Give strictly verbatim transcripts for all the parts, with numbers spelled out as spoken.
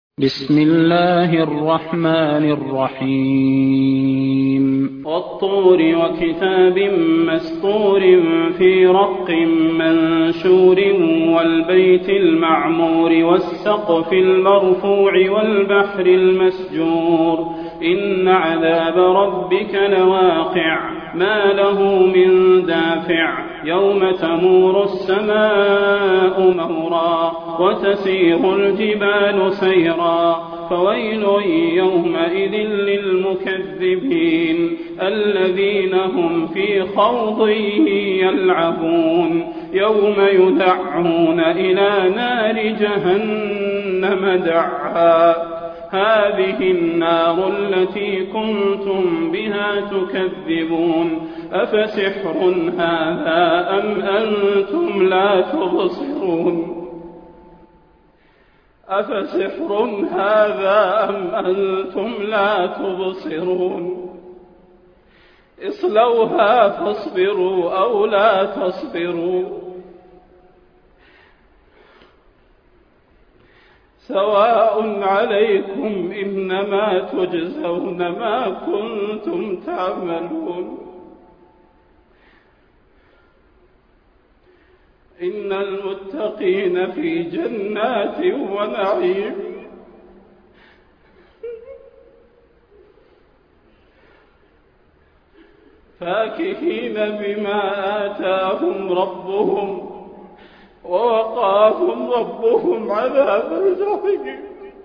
بسم الله الرحمن الرحيم والطور وكتاب مسطور في رق منشور والبيت المعمور والسقف المرفوع والبحر المسجور إن عذاب ربك لواقع ما له من دافع يوم تمور السماء مورا وتسير الجبال سيرا فويل يومئذ للمكذبين الذين هم في خوض يلعبون يوم يدعون إلى نار جهنم دعا هذه النار التي كنتم بها تكذبون أفسحر هذا أم أنتم لا تبصرون أفسحر هذا أم أنتم لا تبصرون اصلوها فاصبروا أو لا تصبروا سواء عليكم إنما تجزون ما كنتم تعملون إن المتقين في جنات ونعيم فاكهين بما آتاهم ربهم ووقاهم ربهم عذاب الجحيم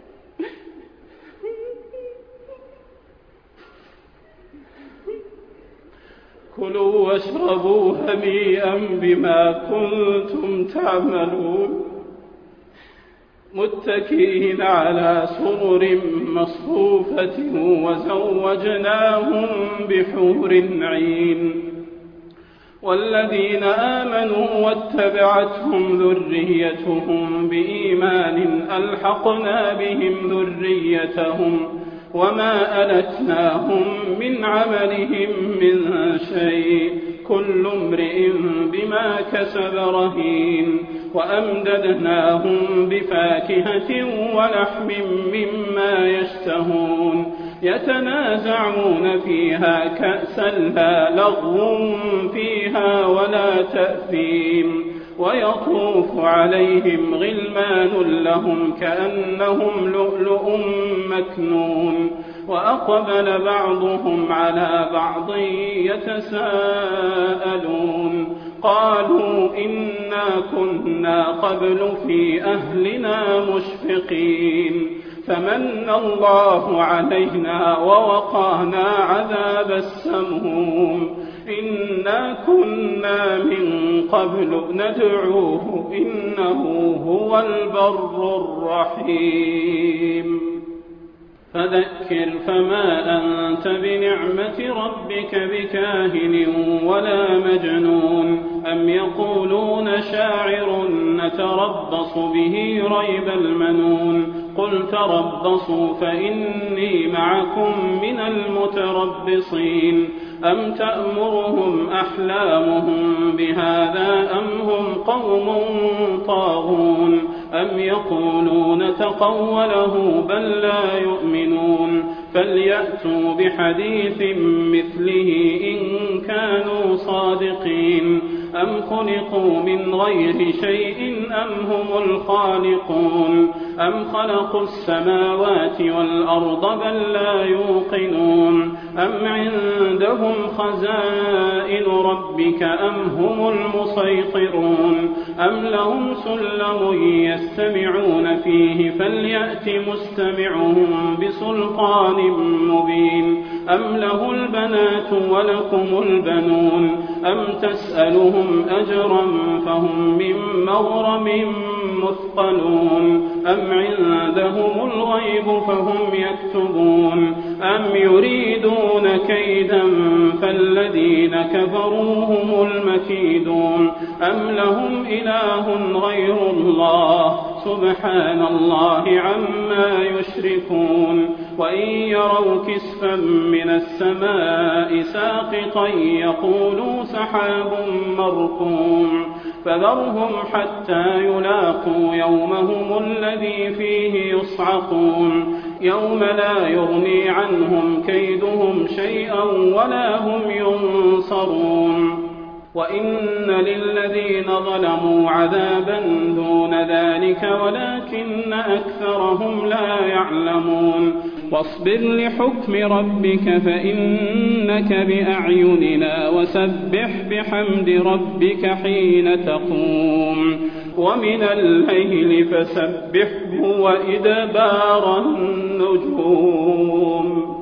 كلوا واشربوا هنيئا بما كنتم تعملون متكئين على سرر مصفوفة وزوجناهم بحور عين والذين آمنوا واتبعتهم ذريتهم بإيمان ألحقنا بهم ذريتهم وما ألتناهم من عملهم من شيء كل امرئ بما كسب رهين وأمددناهم بفاكهة ولحم مما يشتهون يتنازعون فيها كأسا لا لغو فيها ولا تأثيم ويطوف عليهم غلمان لهم كأنهم لؤلؤ مكنون وأقبل بعضهم على بعض يتساءلون قالوا إنا كنا قبل في أهلنا مشفقين فمن الله علينا ووقانا عذاب السموم إنا كنا من قبل ندعوه إنه هو البر الرحيم فذكر فما أنت بنعمة ربك بكاهن ولا مجنون أم يقولون شاعر نتربص به ريب المنون قل تربصوا فإني معكم من المتربصين أم تأمرهم أحلامهم بهذا أم هم قوم طاغون أم يقولون تقوله بل لا يؤمنون فليأتوا بحديث مثله إن كانوا صادقين أم خلقوا من غير شيء أم هم الخالقون أم خلقوا السماوات والأرض بل لا يوقنون أم عندهم خزائن ربك أم هم المسيطرون أم لهم سلم يستمعون فيه فليأت مستمعهم بسلطان مبين أم له البنات ولكم البنون أم تسألهم أجرا فهم من مغرم مثقلون أم عندهم الغيب فهم يكتبون أم يريدون كيدا فالذين كفروا هم المكيدون أم لهم إله غير الله سبحان الله عما يشركون وإن يروا كسفا من السماء ساقطا يقولوا سحاب مركوم فذرهم حتى يلاقوا يومهم الذي فيه يصعقون يوم لا يغني عنهم كيدهم شيئا ولا هم ينصرون وإن للذين ظلموا عذابا دون ذلك ولكن أكثرهم لا يعلمون واصبر لحكم ربك فإنك بأعيننا وسبح بحمد ربك حين تقوم ومن الليل فسبحه وإدبار النجوم